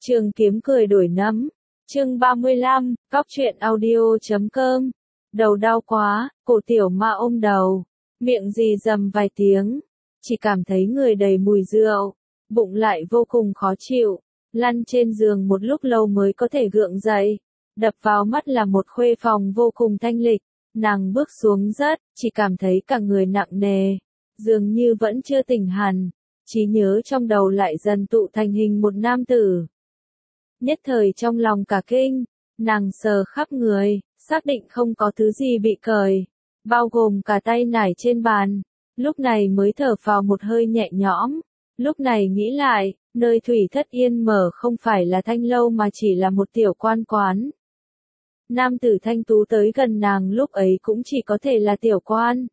Trường kiếm cười đổi nấm. Chương 35, Cóc truyện audio.com. Đầu đau quá, cổ tiểu ma ôm đầu, miệng rì rầm vài tiếng, chỉ cảm thấy người đầy mùi rượu, bụng lại vô cùng khó chịu, lăn trên giường một lúc lâu mới có thể gượng dậy. Đập vào mắt là một khuê phòng vô cùng thanh lịch, nàng bước xuống rất, chỉ cảm thấy cả người nặng nề, dường như vẫn chưa tỉnh hẳn, trí nhớ trong đầu lại dần tụ thành hình một nam tử. Nhất thời trong lòng cả kinh, nàng sờ khắp người, xác định không có thứ gì bị cởi, bao gồm cả tay nải trên bàn, lúc này mới thở phào một hơi nhẹ nhõm. Lúc này nghĩ lại, nơi Thủy Thất Yên mở không phải là thanh lâu mà chỉ là một tiểu quan quán. Nam tử thanh tú tới gần nàng lúc ấy cũng chỉ có thể là tiểu quan.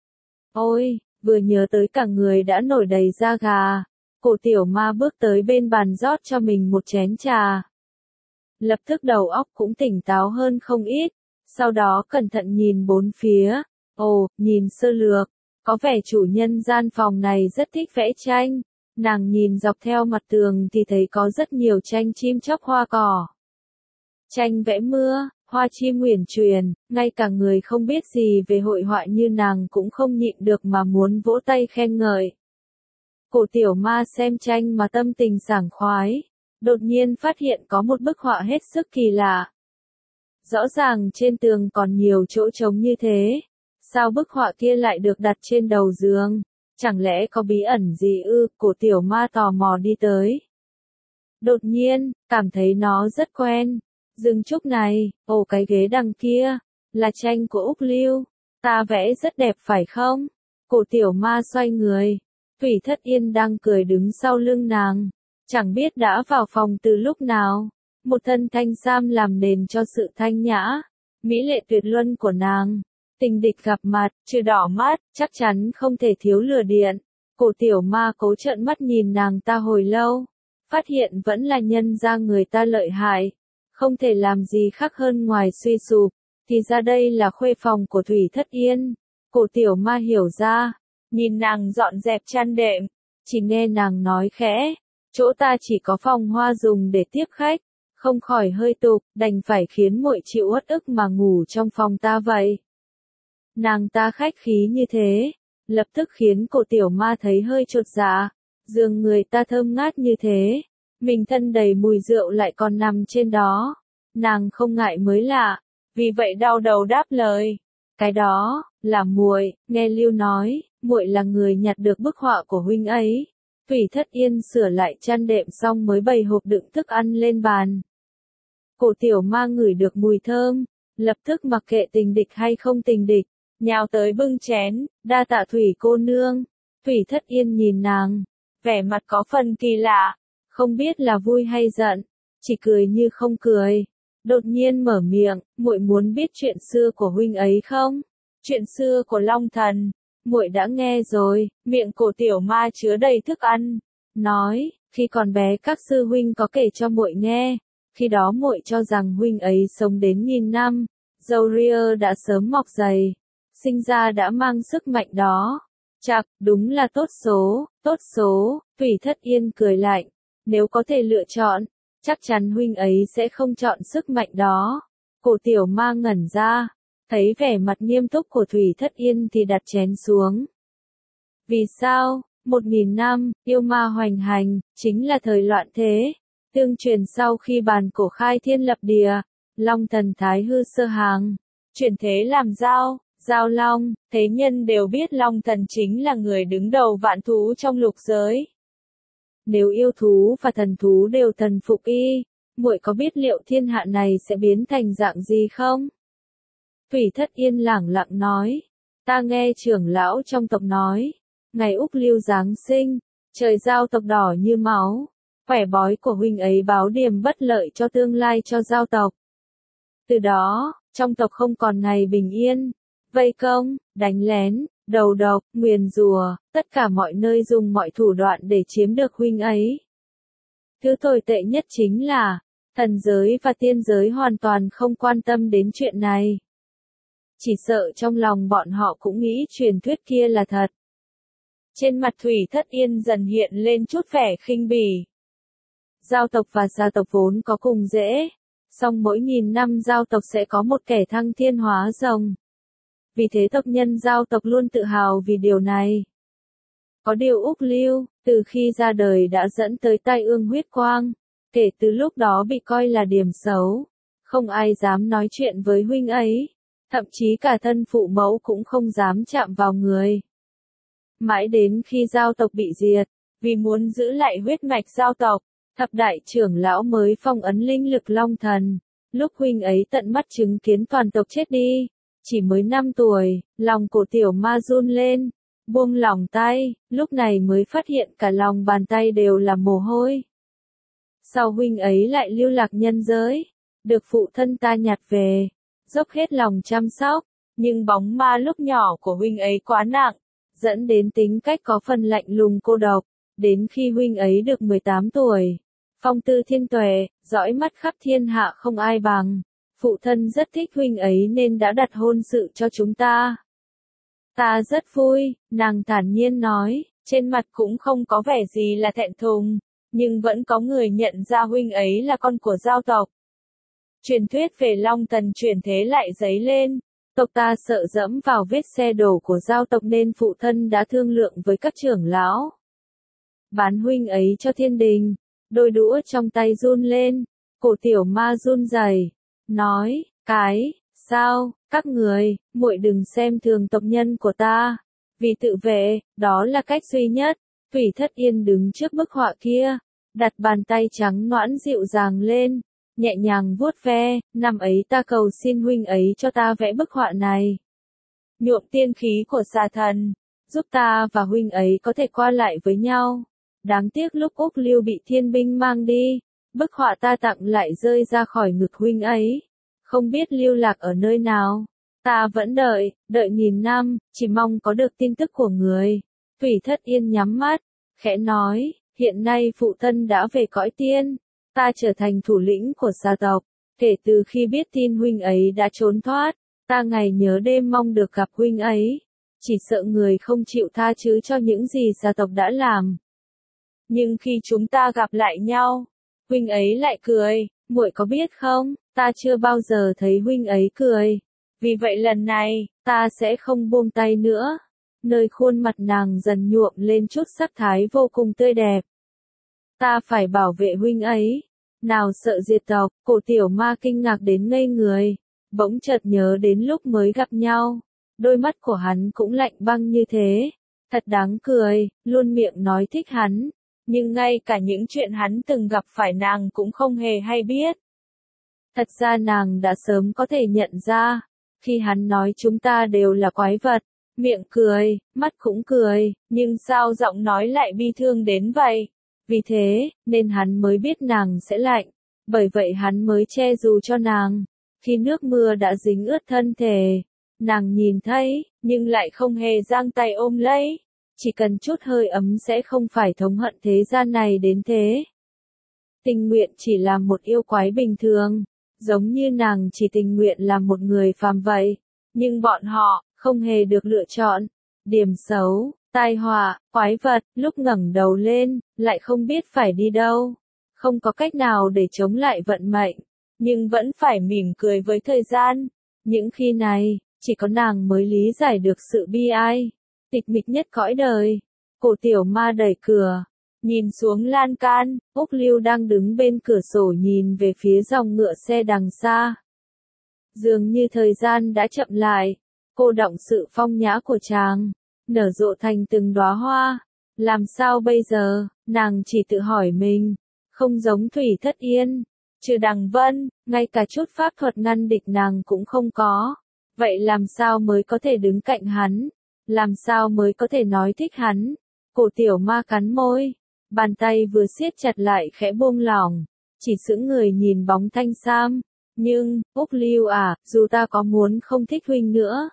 Ôi, vừa nhớ tới cả người đã nổi đầy da gà, cổ tiểu ma bước tới bên bàn rót cho mình một chén trà. Lập tức đầu óc cũng tỉnh táo hơn không ít, sau đó cẩn thận nhìn bốn phía. Ồ, nhìn sơ lược, có vẻ chủ nhân gian phòng này rất thích vẽ tranh. Nàng nhìn dọc theo mặt tường thì thấy có rất nhiều tranh chim chóc hoa cỏ. Tranh vẽ mưa, hoa chim uyển chuyển, ngay cả người không biết gì về hội họa như nàng cũng không nhịn được mà muốn vỗ tay khen ngợi. Cổ tiểu ma xem tranh mà tâm tình sảng khoái, đột nhiên phát hiện có một bức họa hết sức kỳ lạ. Rõ ràng trên tường còn nhiều chỗ trống như thế, sao bức họa kia lại được đặt trên đầu giường? Chẳng lẽ có bí ẩn gì ư? Cổ tiểu ma tò mò đi tới. Đột nhiên, cảm thấy nó rất quen. Rừng trúc này, ồ cái ghế đằng kia, là tranh của Úc Lưu. Ta vẽ rất đẹp phải không? Cổ tiểu ma xoay người. Thủy Thất Yên đang cười đứng sau lưng nàng. Chẳng biết đã vào phòng từ lúc nào. Một thân thanh sam làm nền cho sự thanh nhã, mỹ lệ tuyệt luân của nàng. Tình địch gặp mặt, chưa đỏ mắt, chắc chắn không thể thiếu lửa điện. Cổ tiểu ma cố trợn mắt nhìn nàng ta hồi lâu, phát hiện vẫn là nhân ra người ta lợi hại, không thể làm gì khác hơn ngoài suy sụp. Thì ra đây là khuê phòng của Thủy Thất Yên. Cổ tiểu ma hiểu ra, nhìn nàng dọn dẹp chăn đệm, chỉ nghe nàng nói khẽ, chỗ ta chỉ có phòng hoa dùng để tiếp khách, không khỏi hơi tục, đành phải khiến muội chịu uất ức mà ngủ trong phòng ta vậy. Nàng ta khách khí như thế, lập tức khiến cổ tiểu ma thấy hơi chột dạ, giường người ta thơm ngát như thế, mình thân đầy mùi rượu lại còn nằm trên đó, nàng không ngại mới lạ, vì vậy đau đầu đáp lời, cái đó là muội, nghe Lưu nói, muội là người nhặt được bức họa của huynh ấy. Thủy Thất Yên sửa lại chăn đệm xong mới bày hộp đựng thức ăn lên bàn. Cổ tiểu ma ngửi được mùi thơm, lập tức mặc kệ tình địch hay không tình địch, nhào tới bưng chén, đa tạ Thủy cô nương. Thủy Thất Yên nhìn nàng, vẻ mặt có phần kỳ lạ, không biết là vui hay giận, chỉ cười như không cười. Đột nhiên mở miệng, muội muốn biết chuyện xưa của huynh ấy không? Chuyện xưa của Long Thần, muội đã nghe rồi. Miệng cổ tiểu ma chứa đầy thức ăn, nói, khi còn bé các sư huynh có kể cho muội nghe, khi đó muội cho rằng huynh ấy sống đến 1000 năm, râu ria đã sớm mọc dày, sinh ra đã mang sức mạnh đó. Chạc, đúng là tốt số, tốt số. Thủy Thất Yên cười lạnh, nếu có thể lựa chọn, chắc chắn huynh ấy sẽ không chọn sức mạnh đó. Cổ tiểu ma ngẩn ra, thấy vẻ mặt nghiêm túc của Thủy Thất Yên thì đặt chén xuống. Vì sao? 1000 năm, yêu ma hoành hành, chính là thời loạn thế. Tương truyền sau khi bàn cổ khai thiên lập địa, Long Thần thái hư sơ hàng, chuyển thế làm Giao Long, thế nhân đều biết Long Thần chính là người đứng đầu vạn thú trong lục giới. Nếu yêu thú và thần thú đều thần phục y, muội có biết liệu thiên hạ này sẽ biến thành dạng gì không? Thủy Thất Yên lẳng lặng nói, ta nghe trưởng lão trong tộc nói, ngày Úc Lưu giáng sinh, trời giao tộc đỏ như máu, quẻ bói của huynh ấy báo điểm bất lợi cho tương lai cho giao tộc. Từ đó, trong tộc không còn ngày bình yên, vây công, đánh lén, đầu độc, nguyền rủa, tất cả mọi nơi dùng mọi thủ đoạn để chiếm được huynh ấy. Thứ tồi tệ nhất chính là, thần giới và tiên giới hoàn toàn không quan tâm đến chuyện này. Chỉ sợ trong lòng bọn họ cũng nghĩ truyền thuyết kia là thật. Trên mặt Thủy Thất Yên dần hiện lên chút vẻ khinh bỉ. Giao tộc và gia tộc vốn có cùng rễ, song mỗi 1000 năm giao tộc sẽ có một kẻ thăng thiên hóa rồng. Vì thế tộc nhân giao tộc luôn tự hào vì điều này. Có điều Úc Lưu, từ khi ra đời đã dẫn tới tai ương huyết quang, kể từ lúc đó bị coi là điểm xấu. Không ai dám nói chuyện với huynh ấy, thậm chí cả thân phụ mẫu cũng không dám chạm vào người. Mãi đến khi giao tộc bị diệt, vì muốn giữ lại huyết mạch giao tộc, thập đại trưởng lão mới phong ấn linh lực Long Thần. Lúc huynh ấy tận mắt chứng kiến toàn tộc chết đi, chỉ mới 5 tuổi, lòng của tiểu ma run lên, buông lỏng tay, lúc này mới phát hiện cả lòng bàn tay đều là mồ hôi. Sau huynh ấy lại lưu lạc nhân giới, được phụ thân ta nhặt về, dốc hết lòng chăm sóc, nhưng bóng ma lúc nhỏ của huynh ấy quá nặng, dẫn đến tính cách có phần lạnh lùng cô độc. Đến khi huynh ấy được 18 tuổi, phong tư thiên tuệ, dõi mắt khắp thiên hạ không ai bằng. Phụ thân rất thích huynh ấy nên đã đặt hôn sự cho chúng ta. Ta rất vui, nàng thản nhiên nói, trên mặt cũng không có vẻ gì là thẹn thùng, nhưng vẫn có người nhận ra huynh ấy là con của giao tộc. Truyền thuyết về Long Thần chuyển thế lại dấy lên, tộc ta sợ dẫm vào vết xe đổ của giao tộc nên phụ thân đã thương lượng với các trưởng lão. Bán huynh ấy cho thiên đình, đôi đũa trong tay run lên, cổ tiểu ma run rẩy, nói, sao, các người, muội đừng xem thường tộc nhân của ta, vì tự vệ, đó là cách duy nhất. Thủy Thất Yên đứng trước bức họa kia, đặt bàn tay trắng nõn dịu dàng lên, nhẹ nhàng vuốt ve, năm ấy ta cầu xin huynh ấy cho ta vẽ bức họa này. Nhuộm tiên khí của xà thần, giúp ta và huynh ấy có thể qua lại với nhau. Đáng tiếc lúc Úc Lưu bị thiên binh mang đi, bức họa ta tặng lại rơi ra khỏi ngực huynh ấy. Không biết lưu lạc ở nơi nào. Ta vẫn đợi 1000 năm, chỉ mong có được tin tức của người. Thủy Thất Yên nhắm mắt, khẽ nói, hiện nay phụ thân đã về cõi tiên. Ta trở thành thủ lĩnh của gia tộc. Kể từ khi biết tin huynh ấy đã trốn thoát, ta ngày nhớ đêm mong được gặp huynh ấy. Chỉ sợ người không chịu tha thứ cho những gì gia tộc đã làm. Nhưng khi chúng ta gặp lại nhau, huynh ấy lại cười, muội có biết không, ta chưa bao giờ thấy huynh ấy cười. Vì vậy lần này, ta sẽ không buông tay nữa. Nơi khuôn mặt nàng dần nhuộm lên chút sắc thái vô cùng tươi đẹp. Ta phải bảo vệ huynh ấy. Nào sợ diệt tộc, cổ tiểu ma kinh ngạc đến ngây người. Bỗng chợt nhớ đến lúc mới gặp nhau. Đôi mắt của hắn cũng lạnh băng như thế. Thật đáng cười, luôn miệng nói thích hắn. Nhưng ngay cả những chuyện hắn từng gặp phải nàng cũng không hề hay biết. Thật ra nàng đã sớm có thể nhận ra. Khi hắn nói chúng ta đều là quái vật, miệng cười, mắt cũng cười, nhưng sao giọng nói lại bi thương đến vậy? Vì thế, nên hắn mới biết nàng sẽ lạnh. Bởi vậy hắn mới che dù cho nàng. Khi nước mưa đã dính ướt thân thể, nàng nhìn thấy, nhưng lại không hề giang tay ôm lấy. Chỉ cần chút hơi ấm sẽ không phải thống hận thế gian này đến thế. Tình nguyện chỉ là một yêu quái bình thường, giống như nàng chỉ tình nguyện là một người phàm vậy. Nhưng bọn họ, không hề được lựa chọn. Điểm xấu, tai họa, quái vật, lúc ngẩng đầu lên, lại không biết phải đi đâu. Không có cách nào để chống lại vận mệnh, nhưng vẫn phải mỉm cười với thời gian. Những khi này, chỉ có nàng mới lý giải được sự bi ai. Tịch mịch nhất cõi đời. Cổ tiểu ma đẩy cửa, nhìn xuống lan can, Úc Lưu đang đứng bên cửa sổ nhìn về phía dòng ngựa xe đằng xa. Dường như thời gian đã chậm lại, cô đọng sự phong nhã của chàng, nở rộ thành từng đóa hoa. Làm sao bây giờ, nàng chỉ tự hỏi mình, không giống Thủy Thất Yên, trừ Đằng Vân, ngay cả chút pháp thuật ngăn địch nàng cũng không có. Vậy làm sao mới có thể đứng cạnh hắn? Làm sao mới có thể nói thích hắn? Cổ tiểu ma cắn môi, bàn tay vừa siết chặt lại khẽ buông lỏng, chỉ sững người nhìn bóng thanh sam. Nhưng, Úc Lưu à, dù ta có muốn không thích huynh nữa,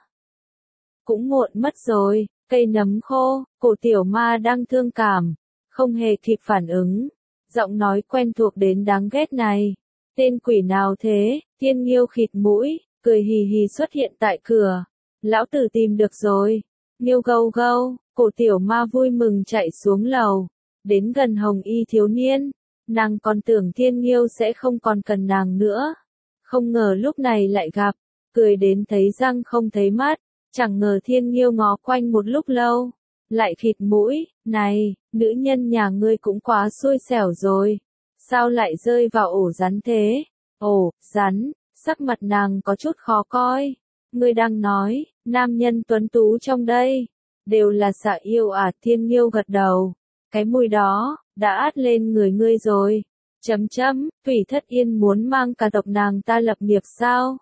cũng muộn mất rồi. Cây nấm khô, cổ tiểu ma đang thương cảm, không hề kịp phản ứng. Giọng nói quen thuộc đến đáng ghét này. Tên quỷ nào thế? Thiên Nghiêu khịt mũi, cười hì hì xuất hiện tại cửa. Lão tử tìm được rồi. Nghiêu gâu gâu, cổ tiểu ma vui mừng chạy xuống lầu. Đến gần Hồng Y thiếu niên. Nàng còn tưởng Thiên Nghiêu sẽ không còn cần nàng nữa. Không ngờ lúc này lại gặp, cười đến thấy răng không thấy mắt, chẳng ngờ Thiên Nghiêu ngó quanh một lúc lâu, lại khịt mũi, này, nữ nhân nhà ngươi cũng quá xui xẻo rồi, sao lại rơi vào ổ rắn thế? Ổ, rắn, sắc mặt nàng có chút khó coi, ngươi đang nói, nam nhân tuấn tú trong đây, đều là xạ yêu à? Thiên Nghiêu gật đầu, cái mùi đó, đã át lên người ngươi rồi. Thủy Thất Yên muốn mang cả tộc nàng ta lập nghiệp sao?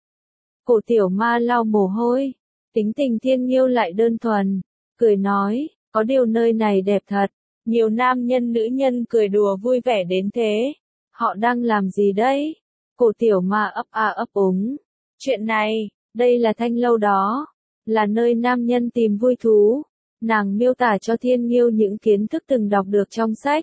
Cổ tiểu ma lau mồ hôi, tính tình Thiên Nghiêu lại đơn thuần, cười nói, có điều nơi này đẹp thật, nhiều nam nhân nữ nhân cười đùa vui vẻ đến thế. Họ đang làm gì đấy? Cổ tiểu ma ấp a ấp úng. Chuyện này, đây là thanh lâu đó, là nơi nam nhân tìm vui thú. Nàng miêu tả cho Thiên Nghiêu những kiến thức từng đọc được trong sách.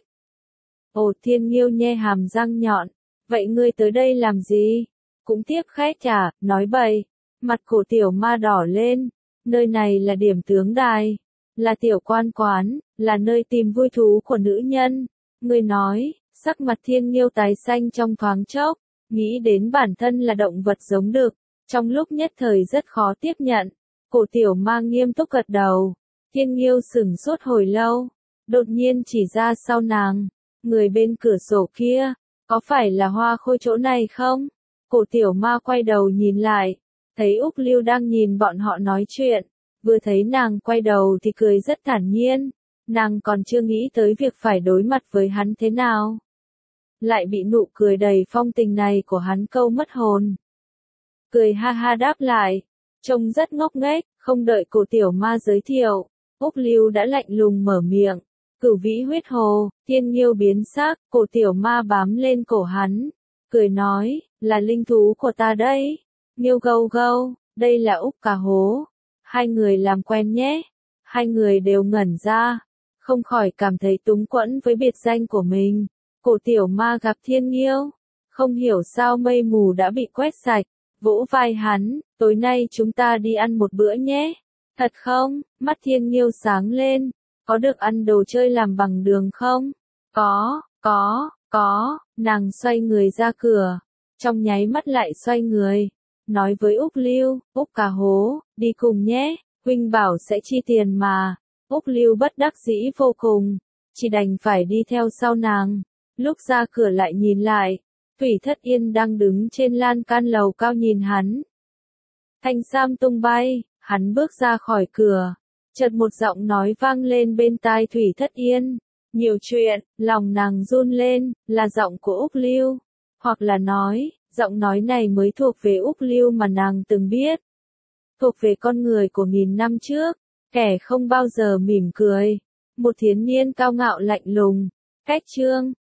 Ồ, Thiên Nghiêu nhe hàm răng nhọn, vậy ngươi tới đây làm gì? Cũng tiếp khách à? Nói bậy. Mặt cổ tiểu ma đỏ lên, nơi này là điểm tướng đài, là tiểu quan quán, là nơi tìm vui thú của nữ nhân. Ngươi nói, sắc mặt Thiên Nghiêu tái xanh trong thoáng chốc, nghĩ đến bản thân là động vật giống đực, trong lúc nhất thời rất khó tiếp nhận. Cổ tiểu ma nghiêm túc gật đầu, Thiên Nghiêu sửng sốt hồi lâu, đột nhiên chỉ ra sau nàng, người bên cửa sổ kia, có phải là Hoa Khôi chỗ này không? Cổ tiểu ma quay đầu nhìn lại, thấy Úc Lưu đang nhìn bọn họ nói chuyện, vừa thấy nàng quay đầu thì cười rất thản nhiên, nàng còn chưa nghĩ tới việc phải đối mặt với hắn thế nào. Lại bị nụ cười đầy phong tình này của hắn câu mất hồn. Cười ha ha đáp lại, trông rất ngốc nghếch, không đợi cổ tiểu ma giới thiệu, Úc Lưu đã lạnh lùng mở miệng. Cửu vĩ huyết hồ, Thiên Nghiêu biến sắc, cổ tiểu ma bám lên cổ hắn, cười nói, là linh thú của ta đấy. Nghiêu gâu gâu, đây là Úc Cà Hố. Hai người làm quen nhé. Hai người đều ngẩn ra, không khỏi cảm thấy túng quẫn với biệt danh của mình. Cổ tiểu ma gặp Thiên Nghiêu, không hiểu sao mây mù đã bị quét sạch, vỗ vai hắn, tối nay chúng ta đi ăn một bữa nhé. Thật không? Mắt Thiên Nghiêu sáng lên, có được ăn đồ chơi làm bằng đường không? Có, nàng xoay người ra cửa, trong nháy mắt lại xoay người, nói với Úc Lưu, Úc Cà Hố, đi cùng nhé, huynh bảo sẽ chi tiền mà. Úc Lưu bất đắc dĩ vô cùng, chỉ đành phải đi theo sau nàng. Lúc ra cửa lại nhìn lại, Thủy Thất Yên đang đứng trên lan can lầu cao nhìn hắn. Thanh sam tung bay, hắn bước ra khỏi cửa, chợt một giọng nói vang lên bên tai Thủy Thất Yên. Nhiều chuyện, lòng nàng run lên, là giọng của Úc Lưu, hoặc là nói, giọng nói này mới thuộc về Úc Lưu mà nàng từng biết. Thuộc về con người của nghìn năm trước, kẻ không bao giờ mỉm cười, một thiếu niên cao ngạo lạnh lùng. Cách chương